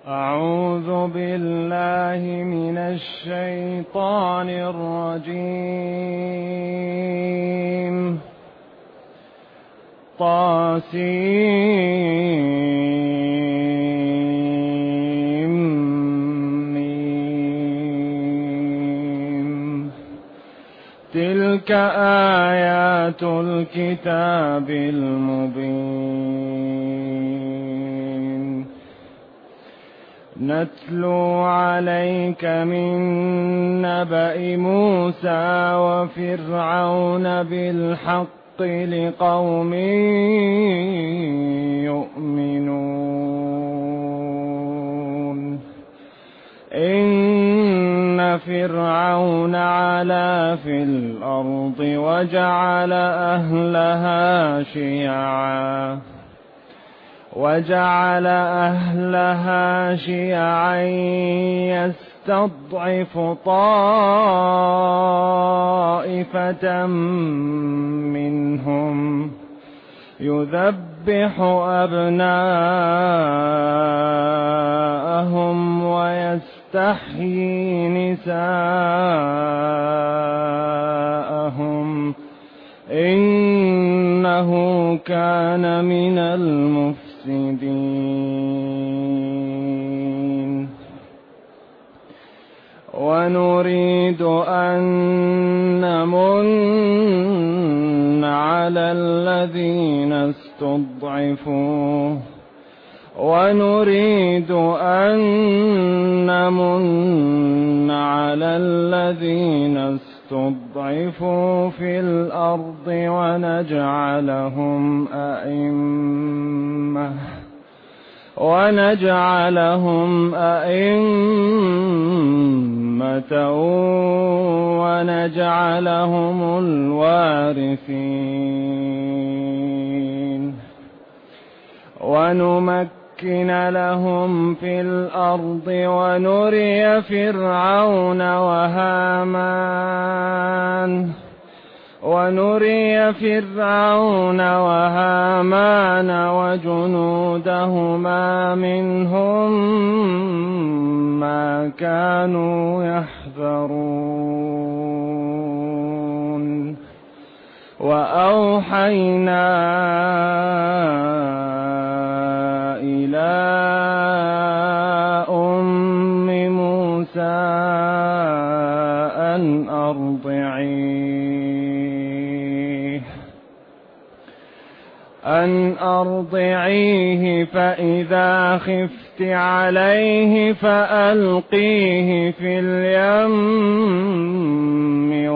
أعوذ بالله من الشيطان الرجيم. طاسيم. تلك آيات الكتاب المبين. نتلو عليك من نبأ موسى وفرعون بالحق لقوم يؤمنون. إن فرعون علا في الأرض وجعل أهلها شيعا يستضعف طائفة منهم يذبح أبناءهم ويستحيي نساءهم إنه كان من المفسدين. ونريد أن نمن على الذين استضعفوا في الأرض ونجعلهم أئمة ونجعلهم الوارثين. ونمكن لهم في الأرض ونري فرعون وهامان وجنودهما منهم ما كانوا يحذرون. وأوحينا إلى أم موسى أن أرضعيه فإذا خفت عليه فألقيه في اليم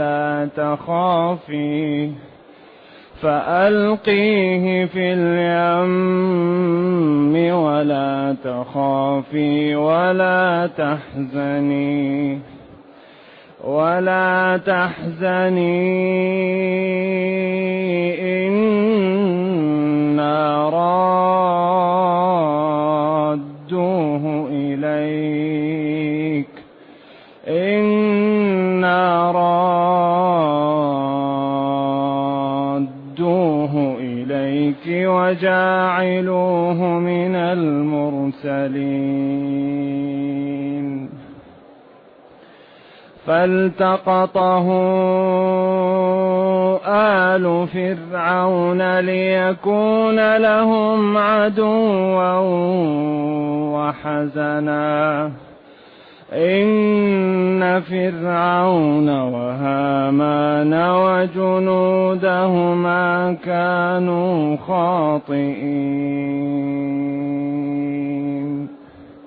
ولا تخافي ولا تحزني إنا رادوه إليك وجاعلوه من المرسلين. فالتقطه آل فرعون ليكون لهم عدوا وحزنا إن فرعون وهامان وجنودهما كانوا خاطئين.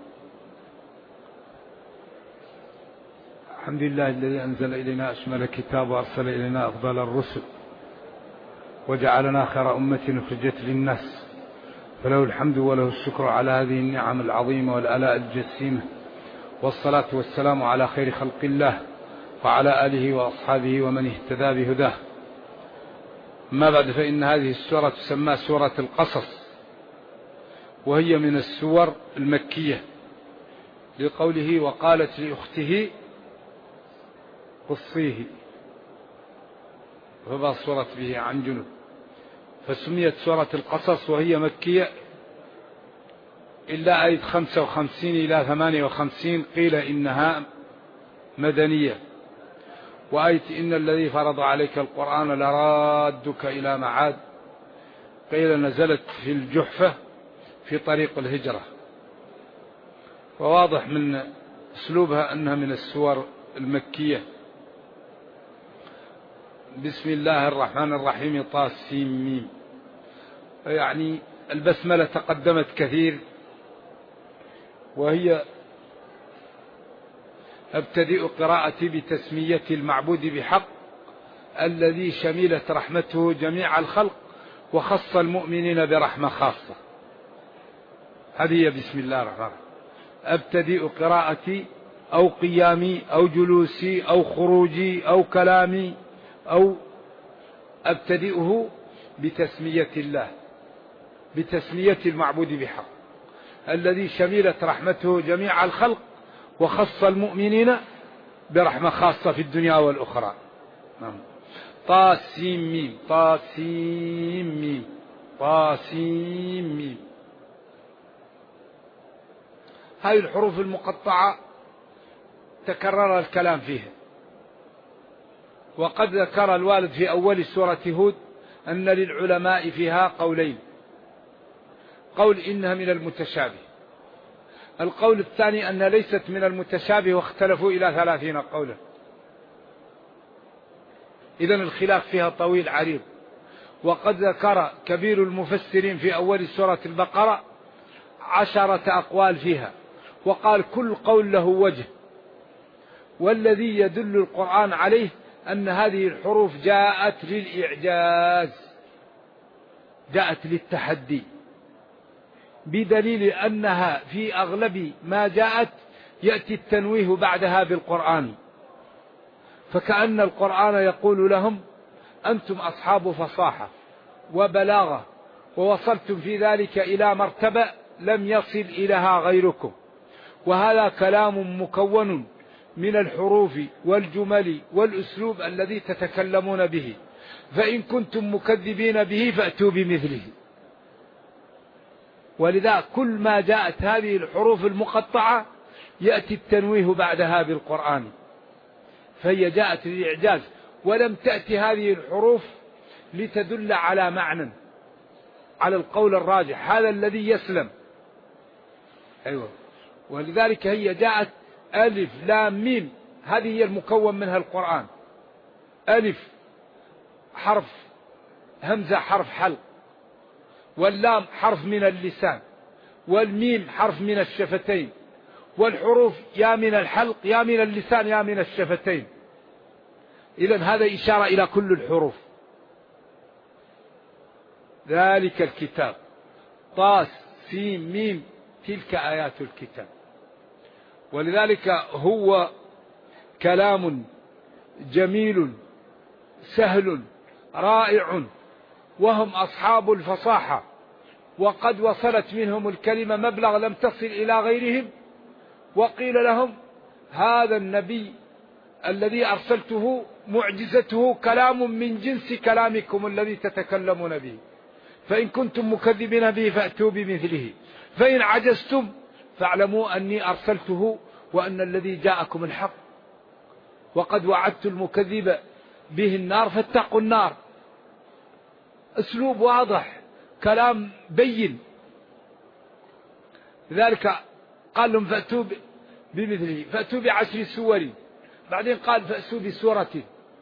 الحمد لله الذي أنزل إلينا أشمل الكتاب وأرسل إلينا أفضل الرسل وجعلنا خير أمة أخرجت للناس، فله الحمد وله الشكر على هذه النعم العظيمة والآلاء الجسيمة، والصلاة والسلام على خير خلق الله وعلى آله وأصحابه ومن اهتدى بهداه. ما بعد، فإن هذه السورة تسمى سورة القصص، وهي من السور المكية، لقوله وقالت لأخته قصيه، فبصرت به عن جنب، فسميت سورة القصص وهي مكية إلا آية 55 إلى 58 قيل إنها مدنية. وآية إن الذي فرض عليك القرآن لرادك إلى معاد قيل نزلت في الجحفة في طريق الهجرة. وواضح من أسلوبها أنها من السور المكية. بسم الله الرحمن الرحيم طاسيم، يعني البسملة تقدمت كثير، وهي أبتدئ قراءتي بتسمية المعبود بحق الذي شملت رحمته جميع الخلق وخص المؤمنين برحمة خاصة. هذه بسم الله الرحمن الرحيم. أبتدئ قراءتي أو قيامي أو جلوسي أو خروجي أو كلامي أو أبتدئه بتسمية الله، بتسمية المعبود بحق الذي شملت رحمته جميع الخلق وخص المؤمنين برحمة خاصة في الدنيا والأخرى. طاسيم طاسيم طاسيم. هذه الحروف المقطعة تكرر الكلام فيها. وقد ذكر الوالد في أول سورة هود أن للعلماء فيها قولين: قول إنها من المتشابه، القول الثاني أنها ليست من المتشابه واختلفوا إلى 30 قولا. إذن الخلاف فيها طويل عريض. وقد ذكر كبير المفسرين في أول سورة البقرة 10 أقوال فيها، وقال كل قول له وجه، والذي يدل القرآن عليه أن هذه الحروف جاءت للإعجاز، جاءت للتحدي، بدليل أنها في أغلب ما جاءت يأتي التنويه بعدها بالقرآن، فكأن القرآن يقول لهم أنتم أصحاب فصاحة وبلاغة، ووصلتم في ذلك إلى مرتبة لم يصل إليها غيركم، وهذا كلام مكون من الحروف والجمل والأسلوب الذي تتكلمون به، فإن كنتم مكذبين به فأتوا بمثله. ولذا كل ما جاءت هذه الحروف المقطعة يأتي التنويه بعدها بالقرآن، فهي جاءت للإعجاز، ولم تأتي هذه الحروف لتدل على معنى، على القول الراجح هذا الذي يسلم. أيوة. ولذلك هي جاءت ألف لام ميم، هذه هي المكون منها القرآن. ألف حرف همزة حرف حلق، واللام حرف من اللسان، والميم حرف من الشفتين، والحروف يا من الحلق يا من اللسان يا من الشفتين. إذن هذا إشارة إلى كل الحروف. ذلك الكتاب طاس سين ميم تلك آيات الكتاب. ولذلك هو كلام جميل سهل رائع، وهم أصحاب الفصاحة، وقد وصلت منهم الكلمة مبلغ لم تصل إلى غيرهم. وقيل لهم هذا النبي الذي أرسلته معجزته كلام من جنس كلامكم الذي تتكلمون به، فإن كنتم مكذبين به فأتوا بمثله، فإن عجزتم فاعلموا أني أرسلته وأن الذي جاءكم الحق، وقد وعدت المكذب به النار فاتقوا النار. أسلوب واضح، كلام بين. لذلك قال لهم فأتوا بمثله، فأتوا ب10 سور، بعدين قال فأتوا بسورة،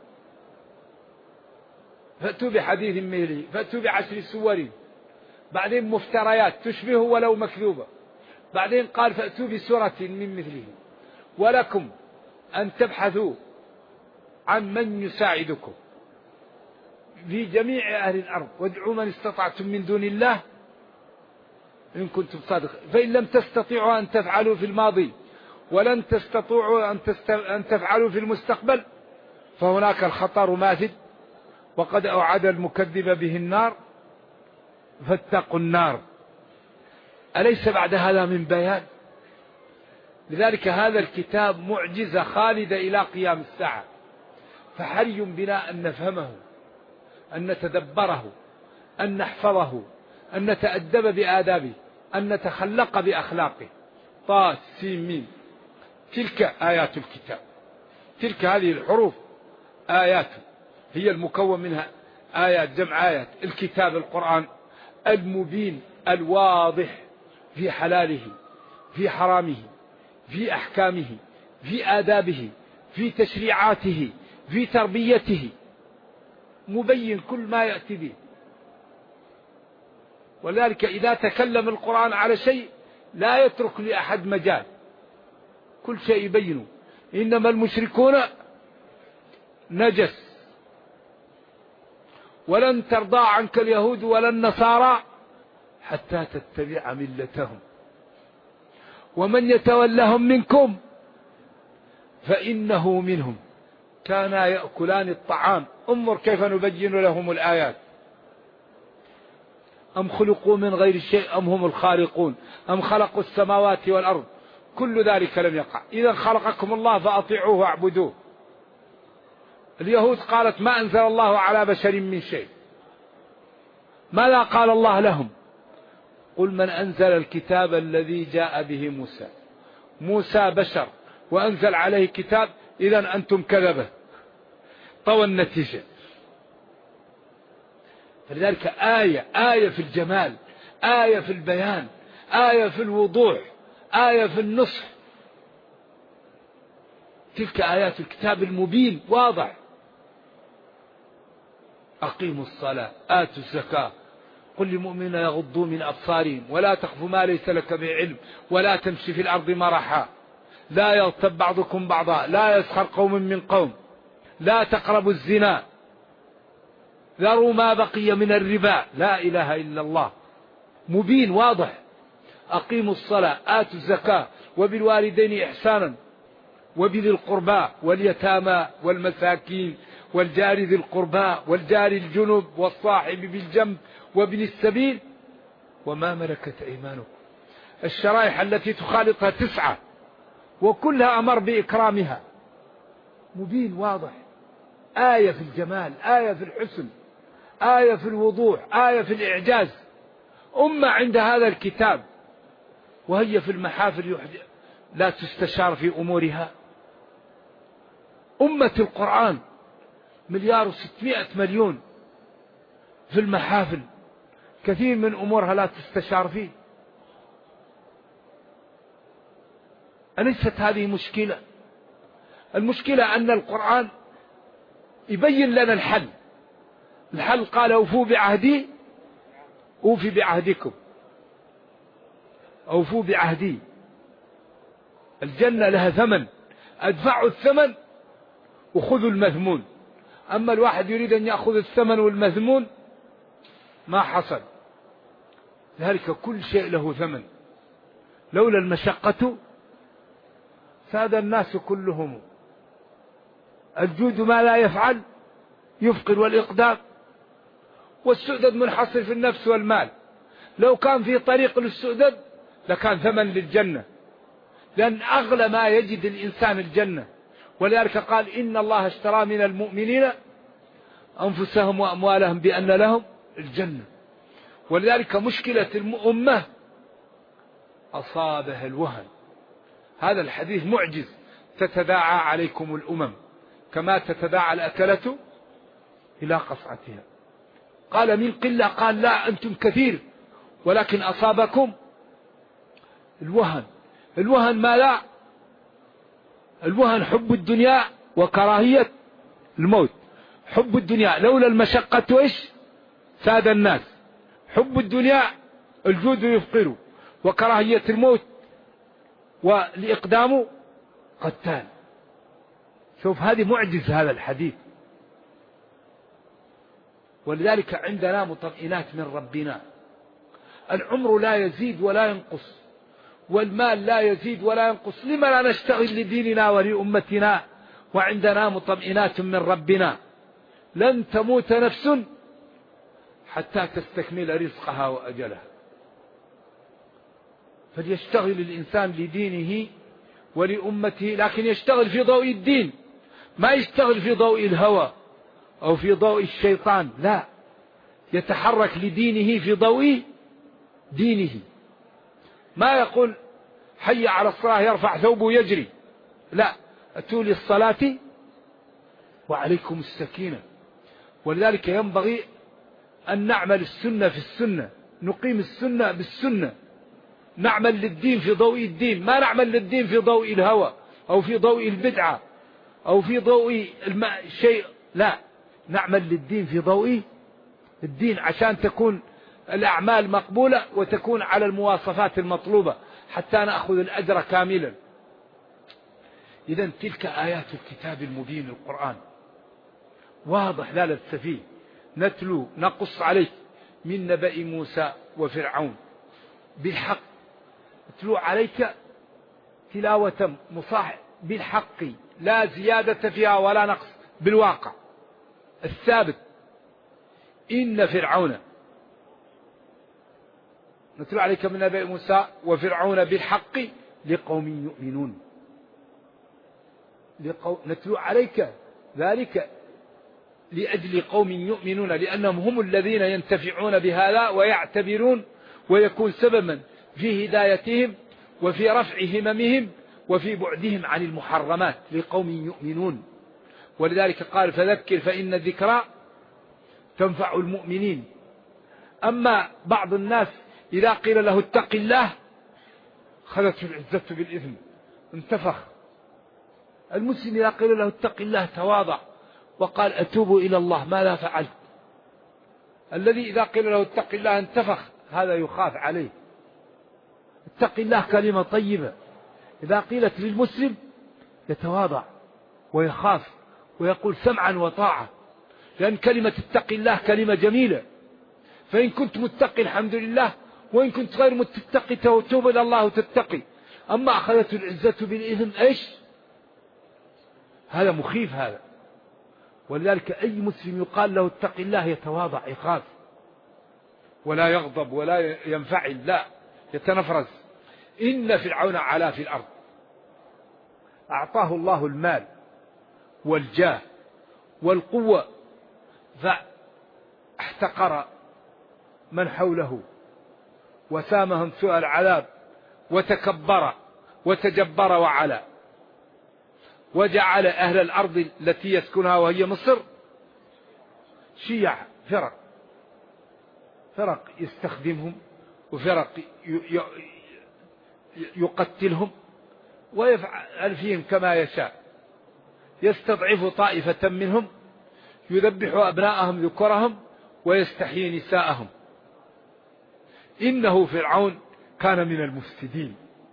فأتوا بحديث مثله، فأتوا ب10 سور، بعدين مفتريات تشبه ولو مكذوبة، بعدين قال فأتوا بسورة من مثله، ولكم أن تبحثوا عن من يساعدكم في جميع أهل الأرض، وادعوا من استطعتم من دون الله إن كنتم صادقين، فإن لم تستطيعوا أن تفعلوا في الماضي ولن تستطيعوا أن تفعلوا في المستقبل فهناك الخطر ماثل، وقد أوعد المكذب به النار فاتقوا النار. أليس بعد هذا من بيان؟ لذلك هذا الكتاب معجزة خالدة إلى قيام الساعة، فحري بنا أن نفهمه، أن نتدبره، أن نحفظه، أن نتأدب بآدابه، أن نتخلق بأخلاقه. طاء سين ميم، تلك آيات الكتاب. تلك هذه الحروف آيات، هي المكون منها آيات، جمع آيات. الكتاب القرآن المبين الواضح في حلاله، في حرامه، في أحكامه، في آدابه، في تشريعاته، في تربيته، مبين كل ما يأتي به. ولذلك إذا تكلم القرآن على شيء لا يترك لأحد مجال، كل شيء يبينه. إنما المشركون نجس، ولن ترضى عنك اليهود ولا النصارى حتى تتبع ملتهم ومن يتولهم منكم فإنه منهم. كانا يأكلان الطعام. انظر كيف نبين لهم الآيات. أم خلقوا من غير شيء أم هم الخالقون أم خلقوا السماوات والأرض كل ذلك لم يقع. إذا خلقكم الله فأطيعوه واعبدوه. اليهود قالت ما أنزل الله على بشر من شيء. ماذا قال الله لهم؟ قل من أنزل الكتاب الذي جاء به موسى. موسى بشر وأنزل عليه كتاب، إذا أنتم كذبة. طوى النتيجة. فلذلك آية في الجمال، آية في البيان، آية في الوضوح، آية في النصح. تلك آيات الكتاب المبين واضح. أقيموا الصلاة آتوا الزكاة قل للمؤمنين يغضوا من أبصارهم ولا تخف ما ليس لك به علم ولا تمشي في الأرض مرحا لا يغتب بعضكم بعضا لا يسخر قوم من قوم لا تقربوا الزنا ذروا ما بقي من الربا. لا إله إلا الله. مبين واضح. أقيموا الصلاة آتوا الزكاة وبالوالدين إحسانا وبذي القربى واليتامى والمساكين والجار ذي القربى والجار الجنب والصاحب بالجنب وابن السبيل وما ملكت أيمانكم. الشرائح التي تخالطها 9 وكلها أمر بإكرامها. مبين واضح. آية في الجمال، آية في الحسن، آية في الوضوح، آية في الإعجاز. أمة عند هذا الكتاب وهي في المحافل لا تستشار في أمورها. أمة القرآن 1,600,000,000 في المحافل، كثير من أمورها لا تستشار فيه. أليست هذه مشكلة؟ المشكلة أن القرآن يبين لنا الحل. الحل قال أوفوا بعهدي أوفي بعهدكم. أوفوا بعهدي. الجنة لها ثمن، أدفعوا الثمن وخذوا المذمون. أما الواحد يريد أن يأخذ الثمن والمذمون ما حصل. ذلك كل شيء له ثمن. لولا المشقة ساد الناس كلهم. الجود ما لا يفعل يفقر والإقدام. والسؤدد منحصر في النفس والمال. لو كان في طريق للسؤدد لكان ثمن للجنة، لأن أغلى ما يجد الإنسان الجنة. ولذلك قال إن الله اشترى من المؤمنين أنفسهم وأموالهم بأن لهم الجنة. ولذلك مشكلة الأمة أصابها الوهن. هذا الحديث معجز. تتداعى عليكم الأمم كما تتداعى الأكلة إلى قصعتها. قال من قلة؟ قال لا أنتم كثير ولكن أصابكم الوهن. الوهن ما لا؟ الوهن حب الدنيا وكراهية الموت. حب الدنيا لولا المشقة إيش ساد الناس. حب الدنيا الجود يفقر، وكراهية الموت والإقدام قتال. شوف هذه معجز هذا الحديث. ولذلك عندنا مطمئنات من ربنا. العمر لا يزيد ولا ينقص، والمال لا يزيد ولا ينقص. لما لا نشتغل لديننا ولأمتنا وعندنا مطمئنات من ربنا؟ لن تموت نفس حتى تستكمل رزقها وأجلها. فليشتغل الإنسان لدينه ولأمته، لكن يشتغل في ضوء الدين، ما يشتغل في ضوء الهوى أو في ضوء الشيطان. لا، يتحرك لدينه في ضوء دينه. ما يقول حي على الصلاة يرفع ثوبه يجري، لا، أتوا للصلاة وعليكم السكينة. ولذلك ينبغي أن نعمل السنة في السنة، نقيم السنة بالسنة، نعمل للدين في ضوء الدين، ما نعمل للدين في ضوء الهوى أو في ضوء البدعة أو في ضوء شيء، لا، نعمل للدين في ضوء الدين عشان تكون الأعمال مقبولة وتكون على المواصفات المطلوبة حتى نأخذ الأجر كاملا. إذن تلك آيات الكتاب المبين القرآن واضح لا لبس فيه، نتلو نقص عليك من نبأ موسى وفرعون بالحق، نتلو عليك تلاوة مصاحب بالحق لا زيادة فيها ولا نقص، بالواقع الثابت. إن فرعون، نتلو عليك من نبأ موسى وفرعون بالحق لقوم يؤمنون. نتلو عليك ذلك لأجل قوم يؤمنون، لأنهم هم الذين ينتفعون بهذا ويعتبرون ويكون سببا في هدايتهم وفي رفع هممهم وفي بعدهم عن المحرمات، لقوم يؤمنون. ولذلك قال فذكر فإن الذكرى تنفع المؤمنين. أما بعض الناس إذا قيل له اتق الله خذته العزة بالإثم، انتفخ. المسلم إذا قيل له اتق الله تواضع وقال أتوب إلى الله ما لا فعلت. الذي إذا قيل له اتق الله انتفخ، هذا يخاف عليه. اتق الله كلمة طيبة، إذا قيلت للمسلم يتواضع ويخاف ويقول سمعا وطاعة، لأن كلمة اتق الله كلمة جميلة. فإن كنت متقي الحمد لله، وإن كنت غير متقي توب إلى الله وتتقي. أما أخذت العزة بالإثم إيش؟ هذا مخيف هذا. ولذلك أي مسلم يقال له اتق الله يتواضع يخاف ولا يغضب ولا ينفعل، لا يتنفرز. إن فرعون علا في الأرض، أعطاه الله المال والجاه والقوة فاحتقر من حوله وسامهم سوء العذاب وتكبر وتجبر وعلا، وجعل أهل الأرض التي يسكنها وهي مصر شيع، فرق يستخدمهم وفرق يقتلهم ويفعل فيهم كما يشاء. يستضعف طائفة منهم يذبح أبناءهم ذكرهم ويستحيي نساءهم. إنه فرعون كان من المفسدين،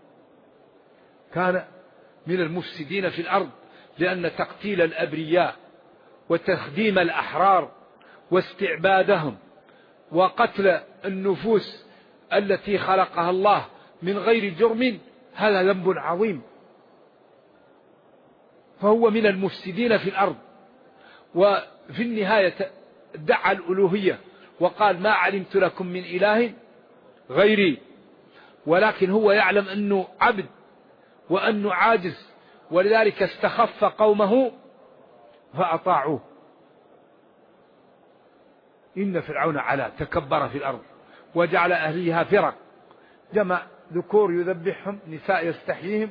كان من المفسدين في الأرض، لأن تقتيل الأبرياء وتخديم الأحرار واستعبادهم وقتل النفوس التي خلقها الله من غير جرم هذا ذنب عظيم. فهو من المفسدين في الأرض. وفي النهاية ادعى الألوهية وقال ما علمت لكم من إله غيري، ولكن هو يعلم أنه عبد وأنه عاجز، ولذلك استخف قومه فأطاعوه. إن فرعون علا تكبر في الأرض وجعل أهليها فرق، جمع ذكور يذبحهم نساء يستحييهم.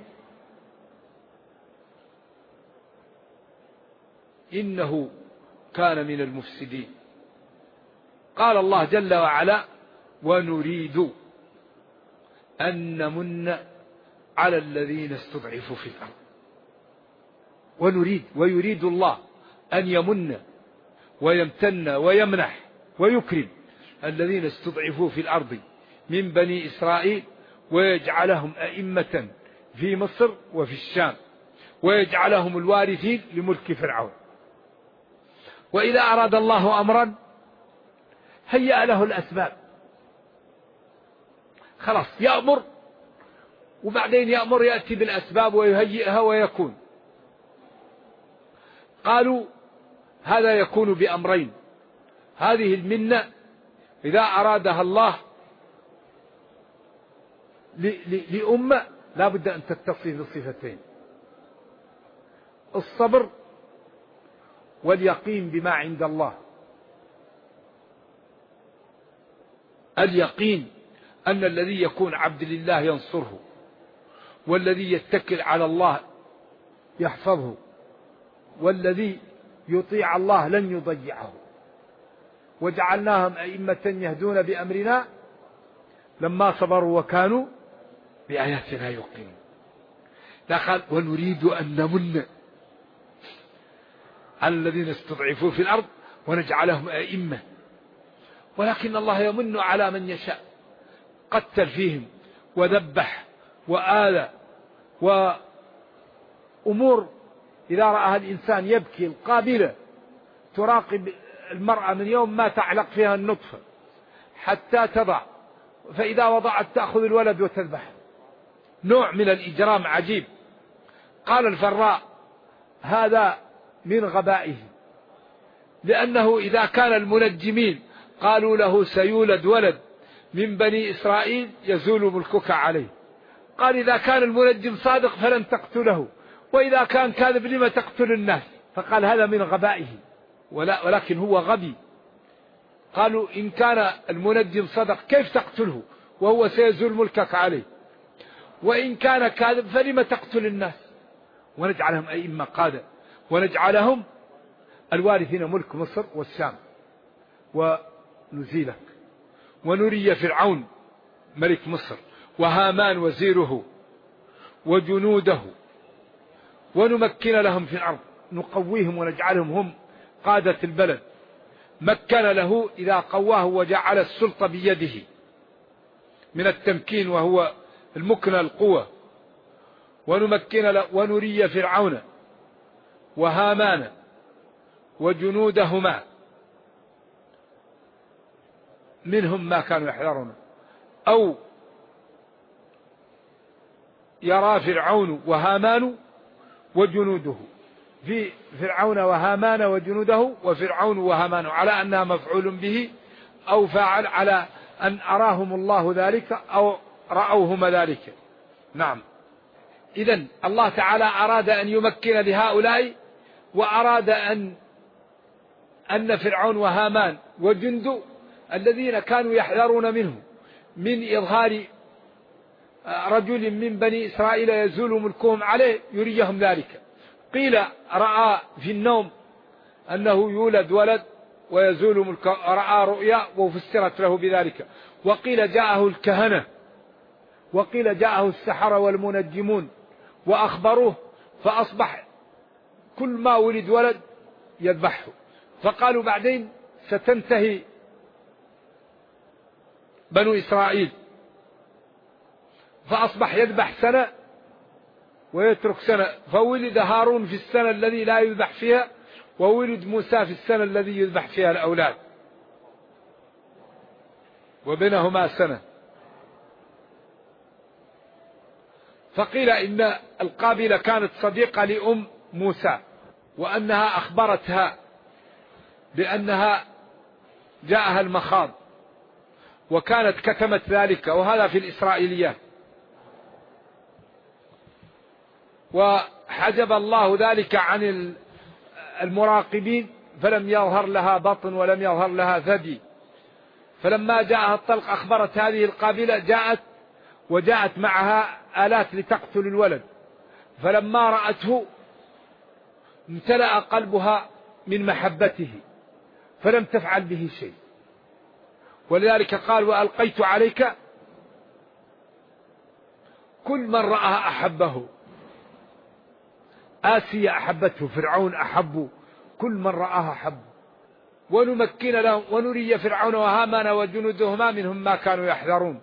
إنه كان من المفسدين. قال الله جل وعلا ونريد أن نمن على الذين استضعفوا في الأرض. ويريد الله أن يمن ويمتن ويمنح ويكرم الذين استضعفوا في الأرض من بني إسرائيل، ويجعلهم أئمة في مصر وفي الشام، ويجعلهم الوارثين لملك فرعون. وإذا أراد الله أمرا هيأ له الأسباب، خلاص يأمر وبعدين يأمر يأتي بالأسباب ويهيئها ويكون. قالوا هذا يكون بأمرين. هذه المنة إذا أرادها الله لأمة لا بد أن تتصف بصفتين: الصبر واليقين بما عند الله. اليقين أن الذي يكون عبد لله ينصره، والذي يتكل على الله يحفظه، والذي يطيع الله لن يضيعه. وجعلناهم أئمة يهدون بأمرنا لما صبروا وكانوا بآياتنا يوقنون. قال ونريد أن نمن على الذين استضعفوا في الأرض ونجعلهم أئمة، ولكن الله يمن على من يشاء. قتل فيهم وذبح وآذى وأمور إذا رأى الإنسان يبكي. القابلة تراقب المرأة من يوم ما تعلق فيها النطفة حتى تضع، فإذا وضعت تأخذ الولد وتذبح. نوع من الإجرام عجيب. قال الفراء هذا من غبائه، لأنه إذا كان المنجمين قالوا له سيولد ولد من بني إسرائيل يزول ملكك عليه، قال إذا كان المنجم صادق فلن تقتله، وإذا كان كاذب لما تقتل الناس؟ فقال هذا من غبائه، ولكن هو غبي. قالوا إن كان المنجم صدق كيف تقتله وهو سيزول ملكك عليه؟ وإن كان كاذب فلما تقتل الناس؟ ونجعلهم أئمة قادة ونجعلهم الوارثين ملك مصر والشام ونزيلك، ونري فرعون ملك مصر وهامان وزيره وجنوده ونمكن لهم في الأرض، نقويهم ونجعلهم هم قادة البلد. مكن له إذا قواه وجعل السلطة بيده من التمكين وهو المكن القوة. ونمكن له ونري فرعون وهامان وجنودهما منهم ما كانوا يحذرون، أو يرى فرعون وهامان وجنوده، في فرعون وهامان وجنوده وفرعون وهامان على أنها مفعول به أو فاعل، على أن أراهم الله ذلك أو رأوهما ذلك. نعم. إذن الله تعالى أراد أن يمكن لهؤلاء، وأراد أن فرعون وهامان وجنده الذين كانوا يحذرون منه من إظهار رجل من بني إسرائيل يزول ملكهم عليه يريهم ذلك. قيل رأى في النوم أنه يولد ولد ويزول ملكه، رأى رؤيا وفسرت له بذلك. وقيل جاءه الكهنة، وقيل جاءه السحرة والمنجمون وأخبروه، فأصبح كل ما ولد ولد يذبحه. فقالوا بعدين ستنتهي بنو إسرائيل، فأصبح يذبح سنة ويترك سنة، فولد هارون في السنة الذي لا يذبح فيها، وولد موسى في السنة الذي يذبح فيها الأولاد، وبينهما سنة. فقيل إن القابلة كانت صديقة لأم موسى، وأنها أخبرتها بأنها جاءها المخاض، وكانت كتمت ذلك، وهذا في الإسرائيليات. وحجب الله ذلك عن المراقبين، فلم يظهر لها بطن ولم يظهر لها ثدي. فلما جاءها الطلق أخبرت هذه القابلة، جاءت معها آلات لتقتل الولد، فلما رأته امتلأ قلبها من محبته فلم تفعل به شيء. ولذلك قال وألقيت عليك، كل من رأى أحبه. آسيا أحبته، فرعون أحبه، كل من رآها أحبه. ونمكن لهم ونري فرعون وهامان وجنودهما منهم ما كانوا يحذرون،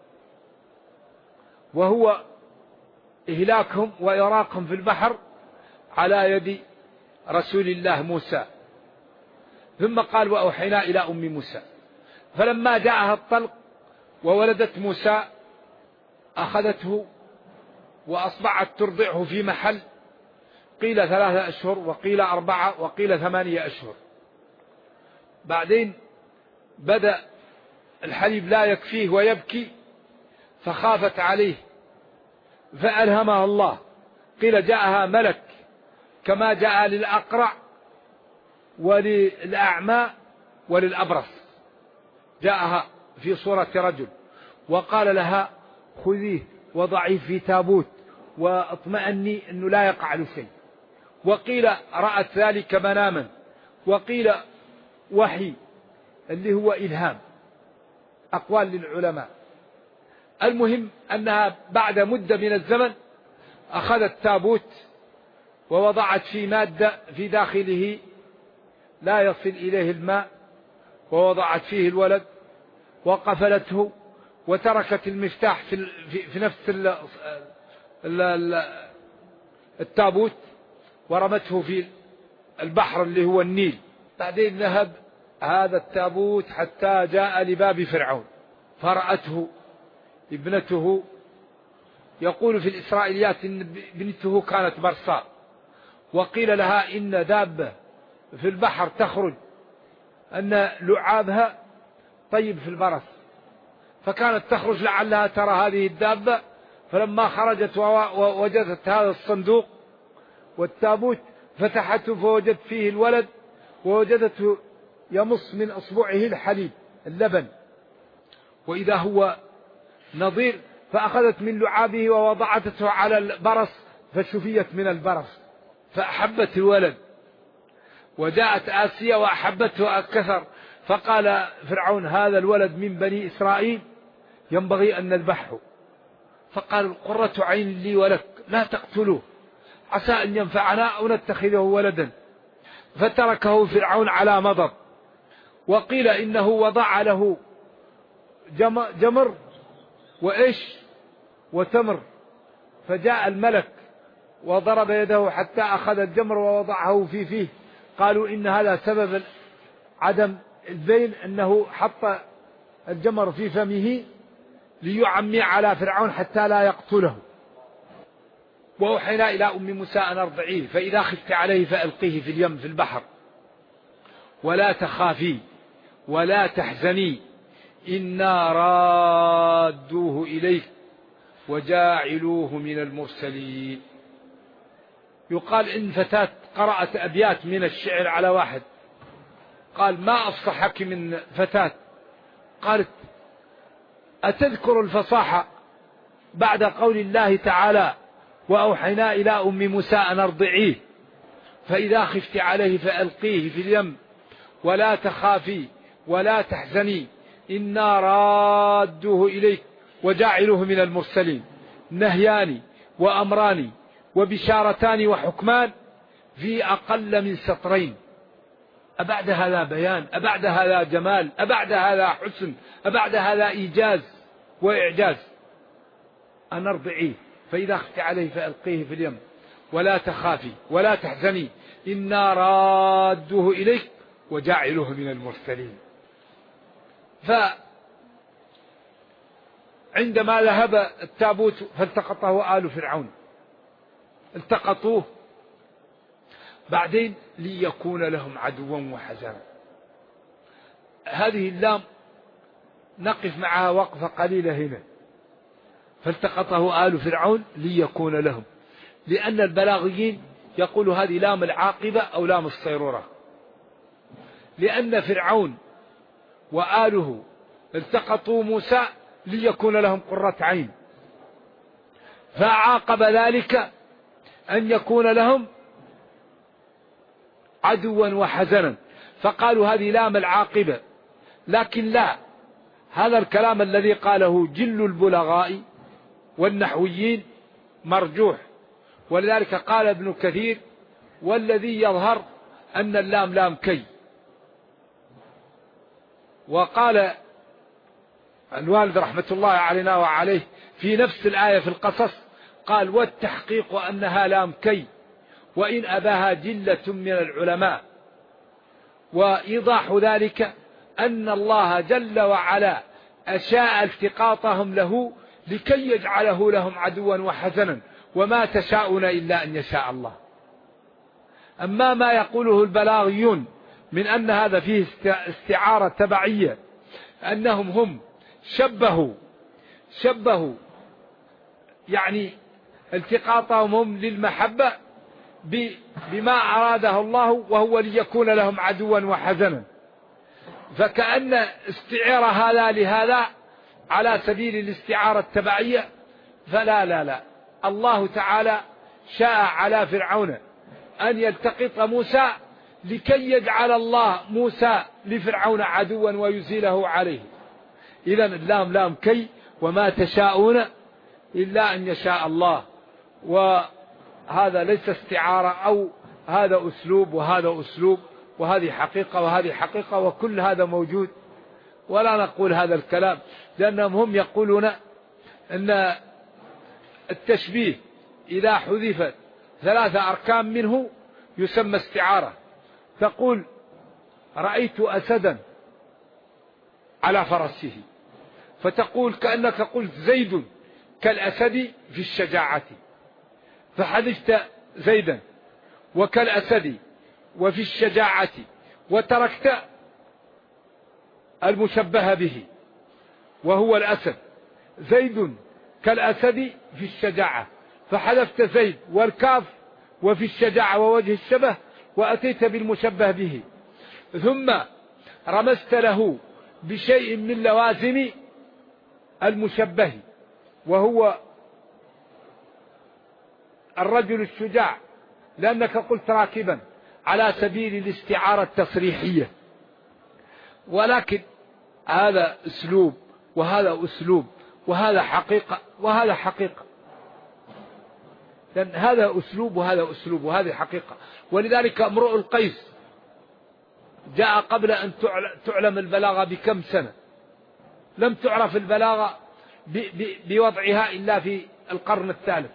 وهو إهلاكهم وإراقهم في البحر على يد رسول الله موسى. ثم قال وأوحينا إلى أم موسى، فلما جاءها الطلق وولدت موسى أخذته وأصبحت ترضعه في محل، قيل 3 أشهر وقيل 4 وقيل 8 أشهر. بعدين بدأ الحليب لا يكفيه ويبكي، فخافت عليه فألهمها الله. قيل جاءها ملك كما جاء للأقرع وللأعمى وللأبرص، جاءها في صورة رجل. وقال لها خذيه وضعيه في تابوت واطمئني أنه لا يقع له شيء. وقيل رأت ذلك مناما، وقيل وحي اللي هو إلهام، أقوال للعلماء. المهم أنها بعد مدة من الزمن أخذت تابوت ووضعت فيه مادة في داخله لا يصل إليه الماء، ووضعت فيه الولد وقفلته وتركت المفتاح في نفس التابوت ورمته في البحر اللي هو النيل. بعدين ذهب هذا التابوت حتى جاء لباب فرعون فرأته ابنته. يقول في الإسرائيليات إن بنته كانت برصاء، وقيل لها إن دابة في البحر تخرج أن لعابها طيب في البرص، فكانت تخرج لعلها ترى هذه الدابة. فلما خرجت ووجدت هذا الصندوق والتابوت فتحته فوجدت فيه الولد، ووجدته يمص من أصبعه الحليب اللبن، وإذا هو نظير، فأخذت من لعابه ووضعته على البرص فشفيت من البرص، فأحبت الولد. وجاءت آسيا وأحبته أكثر، فقال فرعون هذا الولد من بني إسرائيل ينبغي أن نذبحه. فقال قرة عين لي ولك لا تقتلوه عسى أن ينفعنا أو نتخذه ولدا. فتركه فرعون على مضض. وقيل إنه وضع له جمر وإيش وتمر، فجاء الملك وضرب يده حتى أخذ الجمر ووضعه في فيه. قالوا إن هذا سبب عدم الذيل، أنه حط الجمر في فمه ليعمي على فرعون حتى لا يقتله. وأوحينا إلى أم موسى أن أرضعيه فإذا خفت عليه فألقيه في اليم في البحر ولا تخافي ولا تحزني إنا رادوه إليك وجاعلوه من المرسلين. يقال إن فتاة قرأت أبيات من الشعر على واحد، قال ما أفصحك من فتاة، قالت أتذكر الفصاحة بعد قول الله تعالى وأوحينا إلى أم موسى أن أرضعيه فإذا خفت عليه فألقيه في اليم ولا تخافي ولا تحزني إنا رادوه إليك وجاعلوه من المرسلين. نهيان وأمران وبشارتان وحكمان في أقل من سطرين. أبعد هذا بيان، أبعد هذا جمال، أبعد هذا حسن، أبعد هذا إيجاز وإعجاز. أن أرضعيه فإذا خفت عليه فألقيه في اليم ولا تخافي ولا تحزني إنا رادوه إليك وجاعلوه من المرسلين. فعندما ذهب التابوت فالتقطه آل فرعون، التقطوه بعدين ليكون لهم عدوا وحزنا. هذه اللام نقف معها وقفة قليلة هنا. فالتقطه آل فرعون ليكون لهم، لأن البلاغيين يقولوا هذه لام العاقبة أو لام الصيرورة، لأن فرعون وآله التقطوا موسى ليكون لهم قرة عين، فعاقب ذلك أن يكون لهم عدوا وحزنا، فقالوا هذه لام العاقبة. لكن لا، هذا الكلام الذي قاله جل البلغاء والنحويين مرجوح، ولذلك قال ابن كثير والذي يظهر أن اللام لام كي. وقال الوالد رحمة الله علينا وعليه في نفس الآية في القصص قال والتحقيق أنها لام كي وإن أباها جلة من العلماء. وإيضاح ذلك أن الله جل وعلا أشاء التقاطهم له لكي يجعله لهم عدوا وحزنا، وما تشاءون إلا أن يشاء الله. أما ما يقوله البلاغيون من أن هذا فيه استعارة تبعية، أنهم هم شبهوا يعني التقاطهم هم للمحبة بما أراده الله وهو ليكون لهم عدوا وحزنا، فكأن استعارة هذا لهذا على سبيل الاستعارة التبعية فلا. الله تعالى شاء على فرعون أن يلتقط موسى لكي يجعل الله موسى لفرعون عدوا ويزيله عليه. إذن اللام لام كي، وما تشاءون إلا أن يشاء الله. وهذا ليس استعارة، أو هذا أسلوب وهذا أسلوب، وهذه حقيقة وهذه حقيقة، وكل هذا موجود. ولا نقول هذا الكلام، لأنهم هم يقولون أن التشبيه إذا حذفت 3 أركان منه يسمى استعارة. تقول رأيت أسدا على فرسه، فتقول كأنك قلت زيد كالأسد في الشجاعة، فحذفت زيدا وكالأسد وفي الشجاعة، وتركت المشبه به وهو الأسد. زيد كالأسد في الشجاعة، فحذفت زيد والكاف وفي الشجاعة ووجه الشبه، وأتيت بالمشبه به، ثم رمزت له بشيء من لوازم المشبه، وهو الرجل الشجاع، لأنك قلت راكبا على سبيل الاستعارة التصريحية. ولكن هذا أسلوب وهذا أسلوب، وهذا حقيقة وهذا حقيقة، لأن هذا أسلوب وهذا أسلوب وهذه حقيقة. ولذلك امرؤ القيس جاء قبل أن تعلم البلاغة بكم سنة، لم تعرف البلاغة بوضعها إلا في القرن الثالث.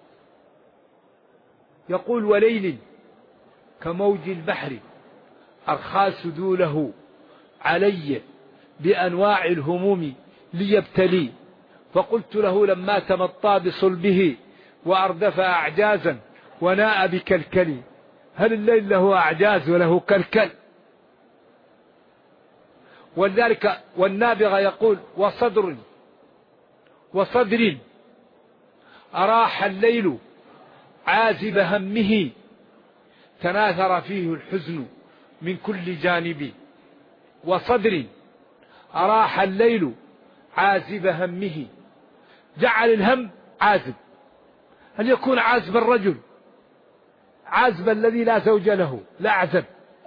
يقول وليل كموج البحر أرخى سدوله علي بأنواع الهموم ليبتلي، فقلت له لما تمطى بصلبه وأردف أعجازا وناء بكلكلي، هل الليل له أعجاز وله كلكل؟ ولذلك والنابغة يقول وصدر أراح الليل عازب همه تناثر فيه الحزن من كل جانب. وصدر أراح الليل عازب همه، جعل الهم عازب. هل يكون عازب الرجل عازب الذي لا زوج له لا عزب،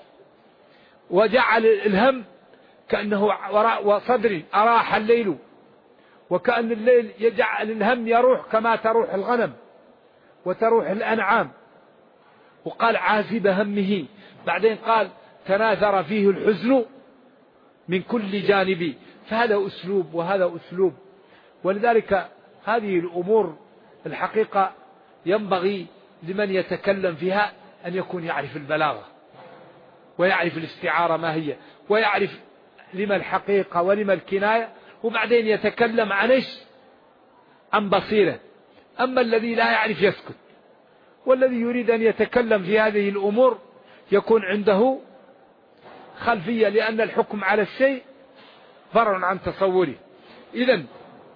وجعل الهم كأنه وصدر أراح الليل، وكأن الليل يجعل الهم يروح كما تروح الغنم وتروح الأنعام، وقال عازب همه، بعدين قال تناثر فيه الحزن من كل جانب. فهذا أسلوب وهذا أسلوب. ولذلك هذه الأمور الحقيقة ينبغي لمن يتكلم فيها أن يكون يعرف البلاغة ويعرف الاستعارة ما هي، ويعرف لما الحقيقة ولما الكناية، وبعدين يتكلم عن بصيرة. أما الذي لا يعرف يسكت، والذي يريد أن يتكلم في هذه الأمور يكون عنده خلفية، لأن الحكم على الشيء فرع عن تصوره. إذن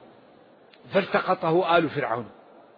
فالتقطه آل فرعون،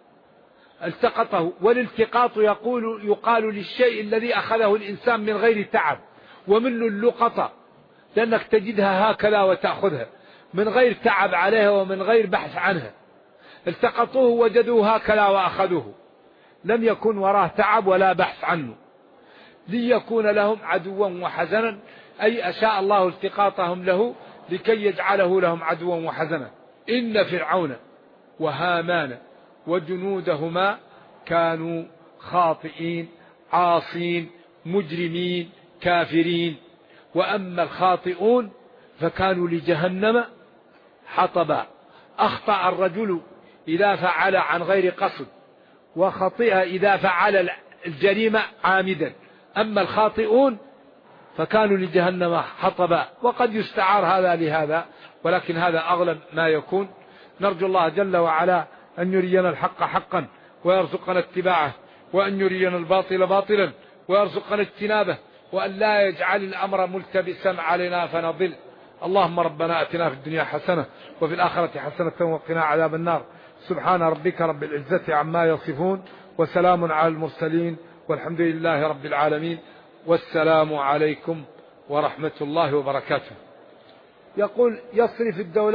التقطه. والالتقاط يقال للشيء الذي أخذه الإنسان من غير تعب، ومنه اللقطة، لأنك تجدها هكذا وتأخذها من غير تعب عليها ومن غير بحث عنها. التقطوه وجدوه هكذا وأخذوه، لم يكن وراه تعب ولا بحث عنه، ليكون لهم عدوا وحزنا، أي أشاء الله التقاطهم له لكي يجعله لهم عدوا وحزنا. إن فرعون وهامان وجنودهما كانوا خاطئين عاصين مجرمين كافرين. وأما الخاطئون فكانوا لجهنم حطبا. أخطأ الرجل إذا فعل عن غير قصد، وخطئ إذا فعل الجريمة عامدا. أما الخاطئون فكانوا لجهنم حطبا. وقد يستعار هذا لهذا، ولكن هذا أغلب ما يكون. نرجو الله جل وعلا أن يرينا الحق حقا ويرزقنا اتباعه، وأن يرينا الباطل باطلا ويرزقنا اجتنابه، وأن لا يجعل الأمر ملتبسا علينا فنضل. اللهم ربنا أتنا في الدنيا حسنة وفي الآخرة حسنة وقنا عذاب النار. سبحان ربك رب العزة عما يصفون، وسلام على المرسلين، والحمد لله رب العالمين، والسلام عليكم ورحمة الله وبركاته. يقول يصرف الدولار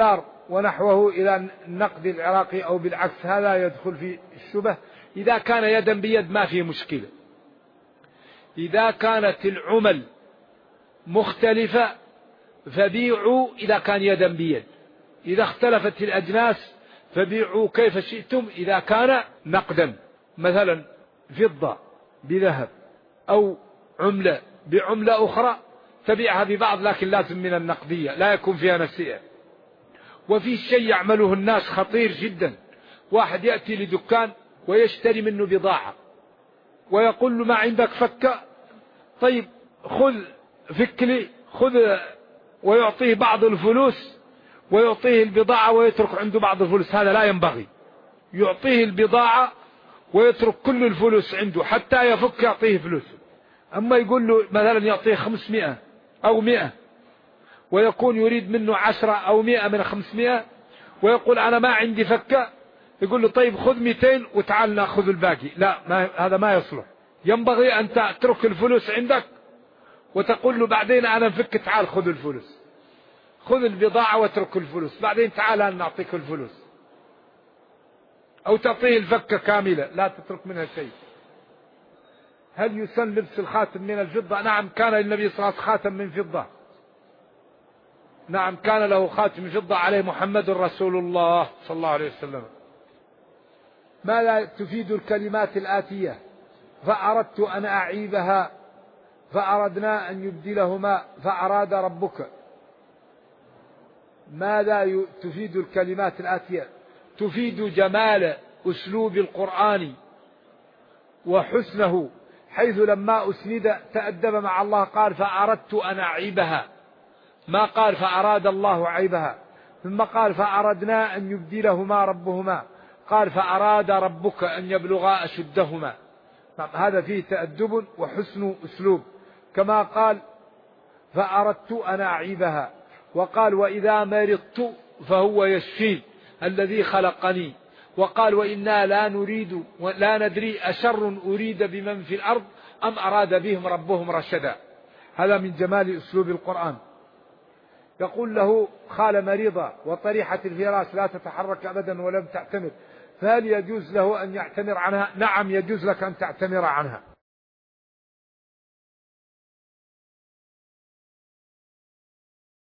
ونحوه إلى النقد العراقي أو بالعكس، هذا يدخل في الشبه. إذا كان يدا بيد ما فيه مشكلة. إذا كانت العمل مختلفة فبيعوا إذا كان يدا بيد، إذا اختلفت الأجناس فبيعوا كيف شئتم إذا كان نقدا، مثلا فضة بذهب أو عملة بعملة أخرى تبيعها ببعض، لكن لازم من النقدية لا يكون فيها نسيئة. وفي شيء يعمله الناس خطير جدا، واحد يأتي لدكان ويشتري منه بضاعة ويقول له ما عندك فكة، طيب خذ فكلي خذ، ويعطيه بعض الفلوس ويعطيه البضاعة ويترك عنده بعض الفلوس. هذا لا ينبغي، يعطيه البضاعة ويترك كل الفلوس عنده حتى يفك يعطيه فلوسه. أما يقول له مثلا يعطيه 500 أو 100 ويكون يريد منه 10 أو 100 من 500 ويقول أنا ما عندي فكة، يقول له طيب خذ 200 وتعال نأخذ الباقي. لا، هذا ما يصلح. ينبغي أن تترك الفلوس عندك وتقول له بعدين أنا نفك، تعال خذ الفلوس، خذ البضاعة واترك الفلوس، بعدين تعال أنا نعطيك الفلوس. أو تعطيه الفكة كاملة لا تترك منها شيء. هل يسن لبس الخاتم من الفضة؟ نعم، كان للنبي صلى الله عليه وسلم خاتم من فضة. نعم، كان له خاتم من فضة عليه محمد رسول الله صلى الله عليه وسلم. ماذا تفيد الكلمات الآتية؟ فأردت أن أعيبها، فأردنا أن يبدلهما، فأراد ربك. ماذا تفيد الكلمات الآتية؟ تفيد جمال أسلوب القرآن وحسنه، حيث لما أسند تأدب مع الله قال فأردت أن أعيبها، ما قال فأراد الله عيبها. ثم قال فأردنا أن يبدلهما ربهما، قال فأراد ربك أن يبلغا أشدهما. هذا فيه تأدب وحسن أسلوب. كما قال فأردت أن أعيبها، وقال وإذا مرضت فهو يشفين الذي خلقني، وقال وإنا لا نريد ولا ندري أشر أريد بمن في الأرض أم أراد بهم ربهم رشدا. هذا من جمال أسلوب القرآن. يقول له خال مريضة وطريحة الفراش لا تتحرك أبدا ولم تعتمر، فهل يجوز له أن يعتمر عنها؟ نعم، يجوز لك أن تعتمر عنها.